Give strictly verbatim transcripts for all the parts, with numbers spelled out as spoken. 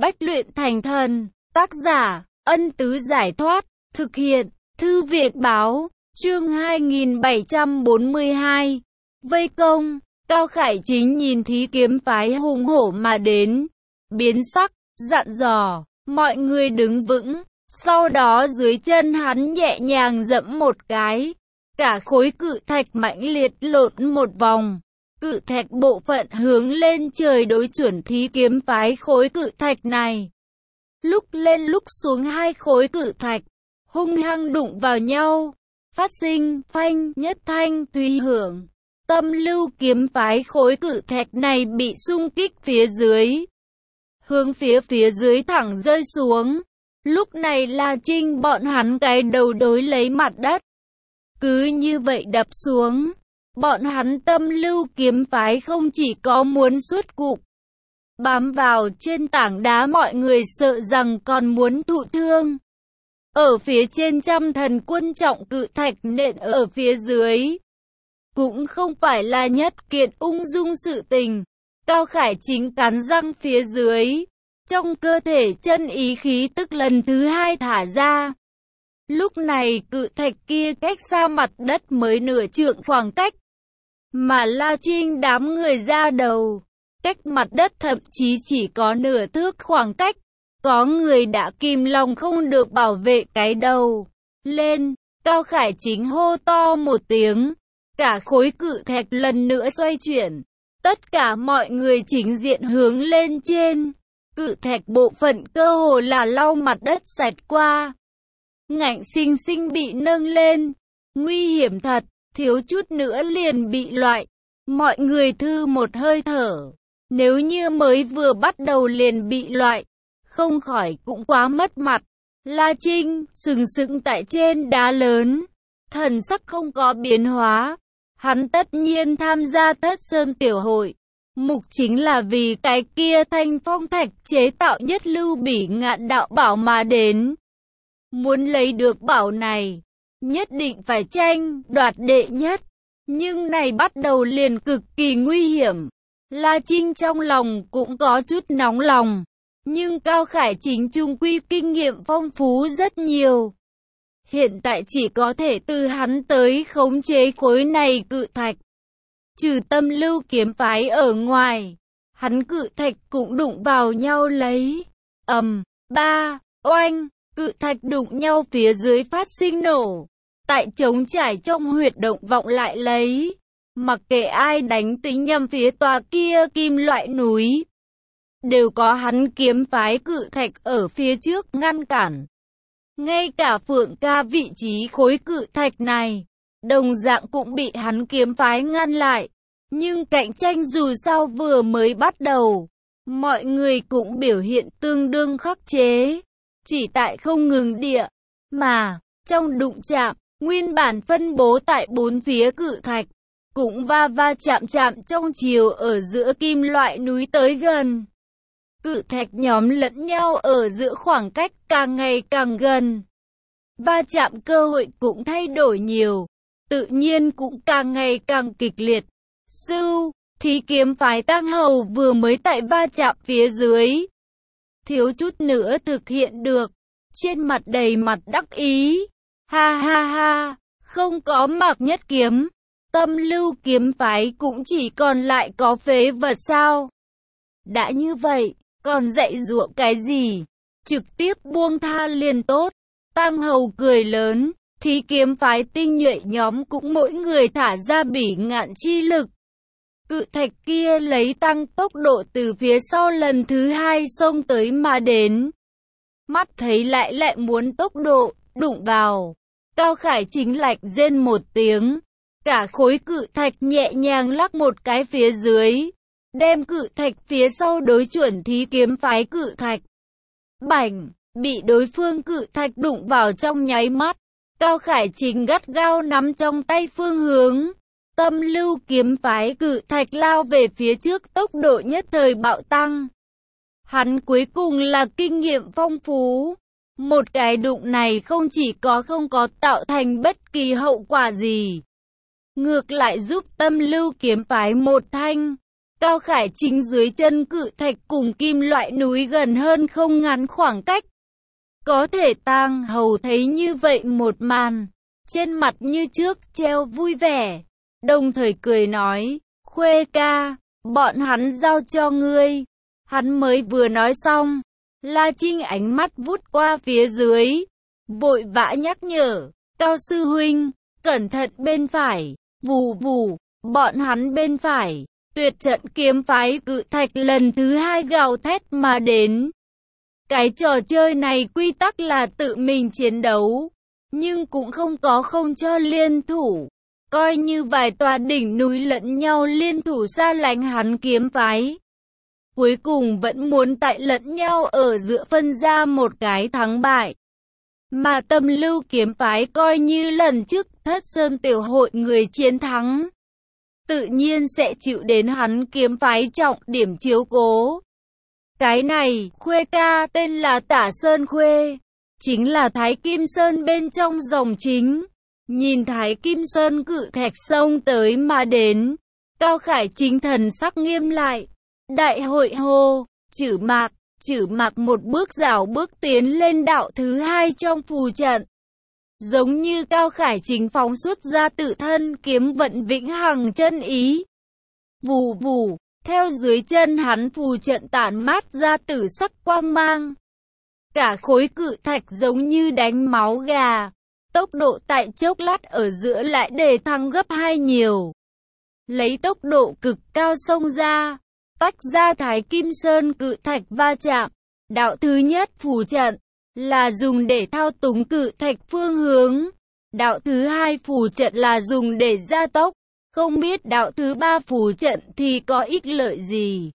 Bách luyện thành thần. Tác giả, Ân Tứ Giải Thoát. Thực hiện, Thư Viện Báo. Chương hai nghìn bảy trăm bốn mươi hai. Vây công. Cao Khải Chính nhìn thí kiếm phái hùng hổ mà đến, biến sắc, dặn dò, mọi người đứng vững. Sau đó dưới chân hắn nhẹ nhàng dẫm một cái, cả khối cự thạch mãnh liệt lộn một vòng. Cự thạch bộ phận hướng lên trời đối chuẩn thí kiếm phái khối cự thạch này. Lúc lên lúc xuống hai khối cự thạch, hung hăng đụng vào nhau, phát sinh phanh nhất thanh tùy hưởng. Tâm lưu kiếm phái khối cự thạch này bị xung kích phía dưới, hướng phía phía dưới thẳng rơi xuống. Lúc này La Trinh bọn hắn cái đầu đối lấy mặt đất. Cứ như vậy đập xuống, bọn hắn tâm lưu kiếm phái không chỉ có muốn xuất cục, bám vào trên tảng đá mọi người sợ rằng còn muốn thụ thương. Ở phía trên trăm thần quân trọng cự thạch nện ở phía dưới, cũng không phải là nhất kiện ung dung sự tình. Cao Khải Chính cắn răng phía dưới, trong cơ thể chân ý khí tức lần thứ hai thả ra. Lúc này cự thạch kia cách xa mặt đất mới nửa trượng khoảng cách, mà La Trinh đám người ra đầu, cách mặt đất thậm chí chỉ có nửa thước khoảng cách. Có người đã kìm lòng không được bảo vệ cái đầu lên. Cao Khải Chính hô to một tiếng, cả khối cự thạch lần nữa xoay chuyển, tất cả mọi người chính diện hướng lên trên. Cự thạch bộ phận cơ hồ là lau mặt đất sạch qua, ngạnh sinh sinh bị nâng lên. Nguy hiểm thật, thiếu chút nữa liền bị loại. Mọi người thư một hơi thở, nếu như mới vừa bắt đầu liền bị loại, không khỏi cũng quá mất mặt. La Trinh sừng sững tại trên đá lớn, thần sắc không có biến hóa. Hắn tất nhiên tham gia Thất Sơn Tiểu Hội, mục chính là vì cái kia thanh phong thạch chế tạo nhất lưu bỉ ngạn đạo bảo mà đến. Muốn lấy được bảo này, nhất định phải tranh đoạt đệ nhất. Nhưng này bắt đầu liền cực kỳ nguy hiểm. La Trinh trong lòng cũng có chút nóng lòng, nhưng Cao Khải Chính chung quy kinh nghiệm phong phú rất nhiều. Hiện tại chỉ có thể từ hắn tới khống chế khối này cự thạch. Trừ tâm lưu kiếm phái ở ngoài, hắn cự thạch cũng đụng vào nhau lấy. Ầm, ba, oanh, cự thạch đụng nhau phía dưới phát sinh nổ. Tại trống trải trong huyệt động vọng lại lấy. Mặc kệ ai đánh tính nhầm phía tòa kia kim loại núi, đều có hắn kiếm phái cự thạch ở phía trước ngăn cản. Ngay cả Phượng Ca vị trí khối cự thạch này, đồng dạng cũng bị hắn kiếm phái ngăn lại. Nhưng cạnh tranh dù sao vừa mới bắt đầu, mọi người cũng biểu hiện tương đương khắc chế. Chỉ tại không ngừng địa, mà trong đụng chạm, nguyên bản phân bố tại bốn phía cự thạch, cũng va va chạm chạm trong chiều ở giữa kim loại núi tới gần. Cự thạch nhóm lẫn nhau ở giữa khoảng cách càng ngày càng gần. Va chạm cơ hội cũng thay đổi nhiều, tự nhiên cũng càng ngày càng kịch liệt. Sưu, thí kiếm phái Tăng Hầu vừa mới tại va chạm phía dưới, thiếu chút nữa thực hiện được, trên mặt đầy mặt đắc ý. Ha ha ha, không có Mạc Nhất Kiếm, tâm lưu kiếm phái cũng chỉ còn lại có phế vật sao? Đã như vậy, còn dạy dụa cái gì? Trực tiếp buông tha liền tốt. Tăng Hầu cười lớn, thí kiếm phái tinh nhuệ nhóm cũng mỗi người thả ra bỉ ngạn chi lực. Cự thạch kia lấy tăng tốc độ từ phía sau lần thứ hai xông tới mà đến. Mắt thấy lại lại muốn tốc độ, đụng vào. Cao Khải Chính lạnh rên một tiếng, cả khối cự thạch nhẹ nhàng lắc một cái phía dưới, đem cự thạch phía sau đối chuẩn thí kiếm phái cự thạch. Bảnh, bị đối phương cự thạch đụng vào trong nháy mắt, Cao Khải Chính gắt gao nắm trong tay phương hướng. Tâm lưu kiếm phái cự thạch lao về phía trước, tốc độ nhất thời bạo tăng. Hắn cuối cùng là kinh nghiệm phong phú. Một cái đụng này không chỉ có không có tạo thành bất kỳ hậu quả gì, ngược lại giúp tâm lưu kiếm phái một thanh Cao Khải Chính dưới chân cự thạch cùng kim loại núi gần hơn không ngắn khoảng cách. Có thể Tang Hầu thấy như vậy một màn, trên mặt như trước treo vui vẻ, đồng thời cười nói, Khuê ca, bọn hắn giao cho ngươi. Hắn mới vừa nói xong, La Trinh ánh mắt vút qua phía dưới, vội vã nhắc nhở, Cao sư huynh, cẩn thận bên phải, vù vù, bọn hắn bên phải, tuyệt trận kiếm phái cự thạch lần thứ hai gào thét mà đến. Cái trò chơi này quy tắc là tự mình chiến đấu, nhưng cũng không có không cho liên thủ. Coi như vài tòa đỉnh núi lẫn nhau liên thủ xa lánh hắn kiếm phái. Cuối cùng vẫn muốn tại lẫn nhau ở giữa phân ra một cái thắng bại. Mà Tâm Lưu kiếm phái coi như lần trước Thất Sơn tiểu hội người chiến thắng, tự nhiên sẽ chịu đến hắn kiếm phái trọng điểm chiếu cố. Cái này, Khuê ca tên là Tả Sơn Khuê, chính là Thái Kim Sơn bên trong dòng chính. Nhìn Thái Kim Sơn cự thạch sông tới mà đến, Cao Khải Chính thần sắc nghiêm lại. Đại hội hô, Chử Mạc, Chử Mạc một bước rảo bước tiến lên đạo thứ hai trong phù trận. Giống như Cao Khải Chính phóng xuất ra tự thân kiếm vận vĩnh hằng chân ý. Vù vù, theo dưới chân hắn phù trận tản mát ra tử sắc quang mang. Cả khối cự thạch giống như đánh máu gà. Tốc độ tại chốc lát ở giữa lại đề thăng gấp hai nhiều. Lấy tốc độ cực cao xông ra, tách ra Thái Kim Sơn cự thạch va chạm. Đạo thứ nhất phù trận là dùng để thao túng cự thạch phương hướng. Đạo thứ hai phù trận là dùng để gia tốc. Không biết đạo thứ ba phù trận thì có ích lợi gì.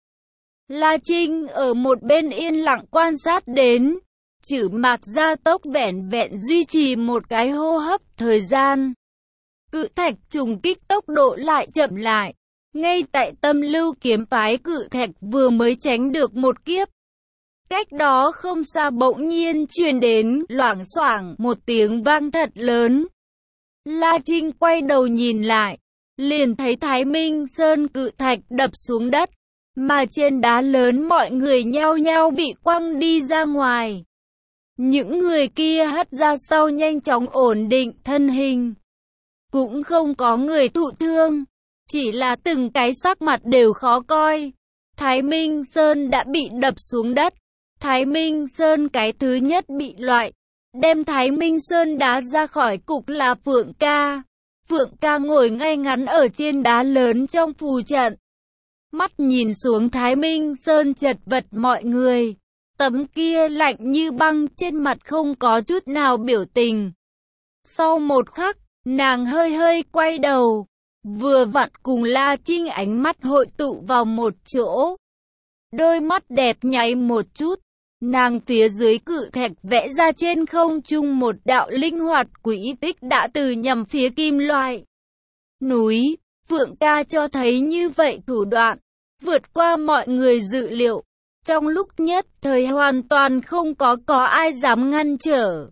La Trinh ở một bên yên lặng quan sát đến. Chử Mạc gia tốc vẹn vẹn duy trì một cái hô hấp thời gian. Cự thạch trùng kích tốc độ lại chậm lại. Ngay tại Tâm Lưu kiếm phái cự thạch vừa mới tránh được một kiếp. Cách đó không xa bỗng nhiên truyền đến loảng xoảng một tiếng vang thật lớn. La Trinh quay đầu nhìn lại, liền thấy Thái Minh Sơn cự thạch đập xuống đất, mà trên đá lớn mọi người nhao nhao bị quăng đi ra ngoài. Những người kia hất ra sau nhanh chóng ổn định thân hình. Cũng không có người thụ thương, chỉ là từng cái sắc mặt đều khó coi. Thái Minh Sơn đã bị đập xuống đất. Thái Minh Sơn cái thứ nhất bị loại. Đem Thái Minh Sơn đá ra khỏi cục là Phượng ca. Phượng ca ngồi ngay ngắn ở trên đá lớn trong phù trận. Mắt nhìn xuống Thái Minh Sơn chật vật mọi người. Tấm kia lạnh như băng trên mặt không có chút nào biểu tình. Sau một khắc, nàng hơi hơi quay đầu. Vừa vặn cùng La Trinh ánh mắt hội tụ vào một chỗ. Đôi mắt đẹp nháy một chút. Nàng phía dưới cự thạch vẽ ra trên không trung một đạo linh hoạt quỹ tích đã từ nhằm phía kim loại núi. Phượng ca cho thấy như vậy thủ đoạn, vượt qua mọi người dự liệu. Trong lúc nhất thời hoàn toàn không có có ai dám ngăn trở.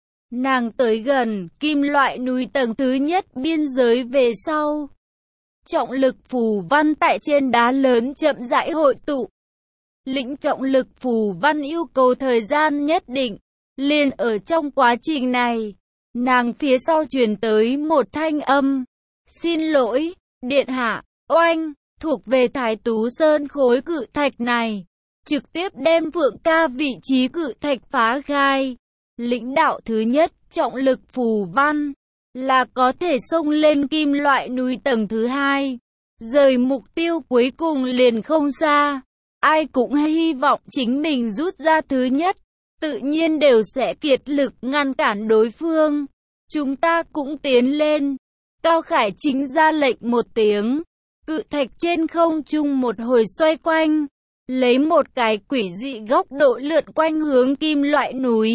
Nàng tới gần kim loại núi tầng thứ nhất biên giới về sau. Trọng lực phù văn tại trên đá lớn chậm rãi hội tụ. Lĩnh trọng lực phù văn yêu cầu thời gian nhất định. Liền ở trong quá trình này, nàng phía sau truyền tới một thanh âm. Xin lỗi, điện hạ, oanh, thuộc về Thái Tú Sơn khối cự thạch này. Trực tiếp đem Phượng ca vị trí cự thạch phá khai. Lĩnh đạo thứ nhất, trọng lực phù văn, là có thể xông lên kim loại núi tầng thứ hai. Rời mục tiêu cuối cùng liền không xa. Ai cũng hy vọng chính mình rút ra thứ nhất, tự nhiên đều sẽ kiệt lực ngăn cản đối phương. Chúng ta cũng tiến lên. Cao Khải Chính ra lệnh một tiếng. Cự thạch trên không trung một hồi xoay quanh. Lấy một cái quỷ dị góc độ lượn quanh hướng kim loại núi.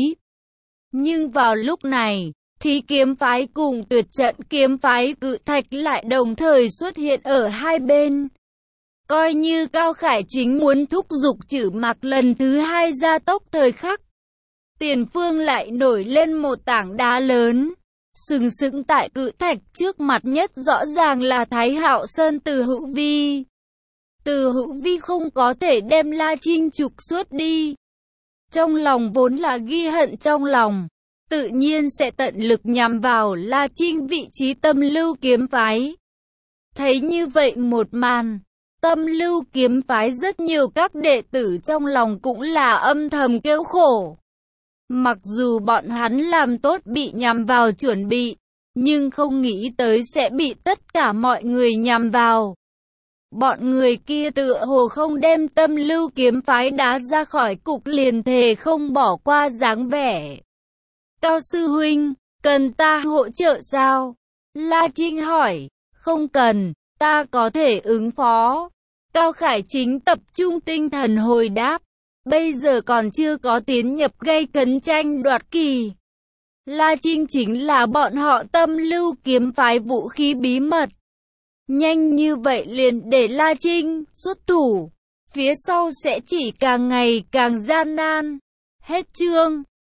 Nhưng vào lúc này, thì kiếm phái cùng tuyệt trận kiếm phái cự thạch lại đồng thời xuất hiện ở hai bên. Coi như Cao Khải Chính muốn thúc giục Chử Mạc lần thứ hai gia tốc thời khắc. Tiền phương lại nổi lên một tảng đá lớn. Sừng sững tại cự thạch trước mặt nhất rõ ràng là Thái Hạo Sơn Từ Hữu Vi. Từ Hữu Vi không có thể đem La Trinh trục xuất đi. Trong lòng vốn là ghi hận trong lòng, tự nhiên sẽ tận lực nhằm vào La Trinh vị trí Tâm Lưu kiếm phái. Thấy như vậy một màn, Tâm Lưu kiếm phái rất nhiều các đệ tử trong lòng cũng là âm thầm kêu khổ. Mặc dù bọn hắn làm tốt bị nhằm vào chuẩn bị, nhưng không nghĩ tới sẽ bị tất cả mọi người nhằm vào. Bọn người kia tựa hồ không đem Tâm Lưu kiếm phái đá ra khỏi cục liền thề không bỏ qua dáng vẻ. Cao sư huynh, cần ta hỗ trợ sao? La Trinh hỏi. Không cần, ta có thể ứng phó. Cao Khải Chính tập trung tinh thần hồi đáp. Bây giờ còn chưa có tiến nhập gây cấn tranh đoạt kỳ. La Trinh chính là bọn họ Tâm Lưu kiếm phái vũ khí bí mật. Nhanh như vậy liền để La Trinh xuất thủ, phía sau sẽ chỉ càng ngày càng gian nan. Hết chương.